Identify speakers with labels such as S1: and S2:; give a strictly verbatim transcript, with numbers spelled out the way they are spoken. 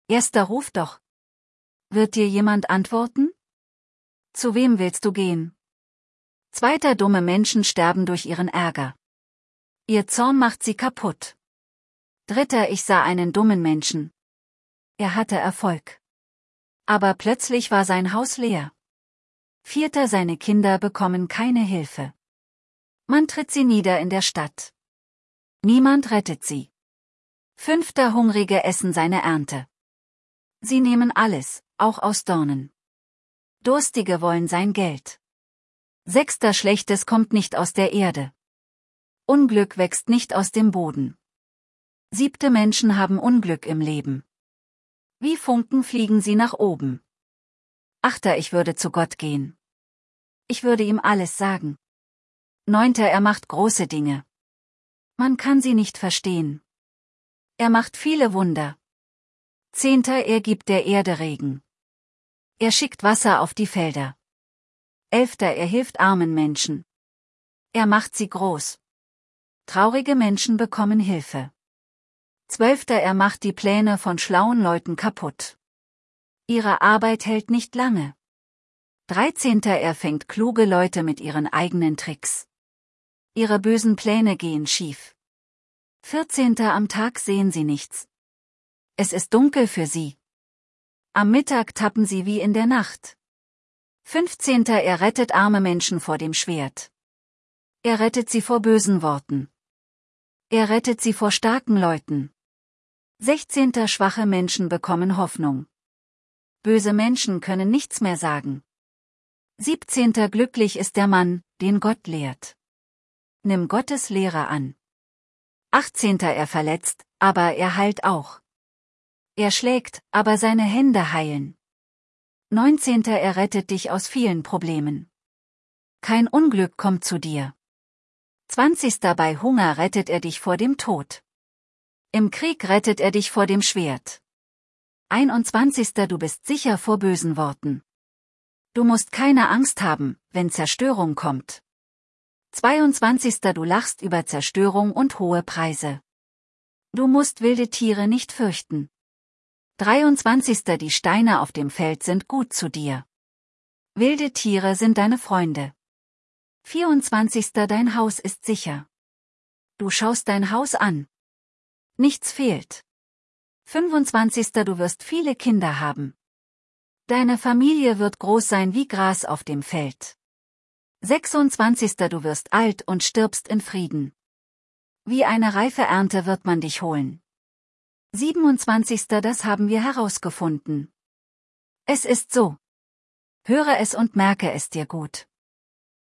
S1: Erster Ruf doch. Wird dir jemand antworten? Zu wem willst du gehen? Zweiter, dumme Menschen sterben durch ihren Ärger. Ihr Zorn macht sie kaputt. Dritter, ich sah einen dummen Menschen. Er hatte Erfolg. Aber plötzlich war sein Haus leer. Vierter, seine Kinder bekommen keine Hilfe. Man tritt sie nieder in der Stadt. Niemand rettet sie. Fünfter, Hungrige essen seine Ernte. Sie nehmen alles, auch aus Dornen. Durstige wollen sein Geld. Sechster, Schlechtes kommt nicht aus der Erde. Unglück wächst nicht aus dem Boden. Siebte, Menschen haben Unglück im Leben. Wie Funken fliegen sie nach oben. Achter, ich würde zu Gott gehen. Ich würde ihm alles sagen. Neunter, er macht große Dinge. Man kann sie nicht verstehen. Er macht viele Wunder. Zehnter, er gibt der Erde Regen. Er schickt Wasser auf die Felder. Elfter, er hilft armen Menschen. Er macht sie groß. Traurige Menschen bekommen Hilfe. Zwölfter, er macht die Pläne von schlauen Leuten kaputt. Ihre Arbeit hält nicht lange. Dreizehnter, er fängt kluge Leute mit ihren eigenen Tricks. Ihre bösen Pläne gehen schief. Vierzehnter, am Tag sehen sie nichts. Es ist dunkel für sie. Am Mittag tappen sie wie in der Nacht. Fünfzehnter, er rettet arme Menschen vor dem Schwert. Er rettet sie vor bösen Worten. Er rettet sie vor starken Leuten. Sechzehnter, schwache Menschen bekommen Hoffnung. Böse Menschen können nichts mehr sagen. Siebzehnter, glücklich ist der Mann, den Gott lehrt. Nimm Gottes Lehre an. Achtzehnter, er verletzt, aber er heilt auch. Er schlägt, aber seine Hände heilen. Neunzehnter, er rettet dich aus vielen Problemen. Kein Unglück kommt zu dir. Zwanzigster, bei Hunger rettet er dich vor dem Tod. Im Krieg rettet er dich vor dem Schwert. Einundzwanzigster, du bist sicher vor bösen Worten. Du musst keine Angst haben, wenn Zerstörung kommt. Zweiundzwanzigster, du lachst über Zerstörung und hohe Preise. Du musst wilde Tiere nicht fürchten. Dreiundzwanzigster, die Steine auf dem Feld sind gut zu dir. Wilde Tiere sind deine Freunde. Vierundzwanzigster, dein Haus ist sicher. Du schaust dein Haus an. Nichts fehlt. Fünfundzwanzigster, du wirst viele Kinder haben. Deine Familie wird groß sein wie Gras auf dem Feld. Sechsundzwanzigster, du wirst alt und stirbst in Frieden. Wie eine reife Ernte wird man dich holen. Siebenundzwanzigster, das haben wir herausgefunden. Es ist so. Höre es und merke es dir gut.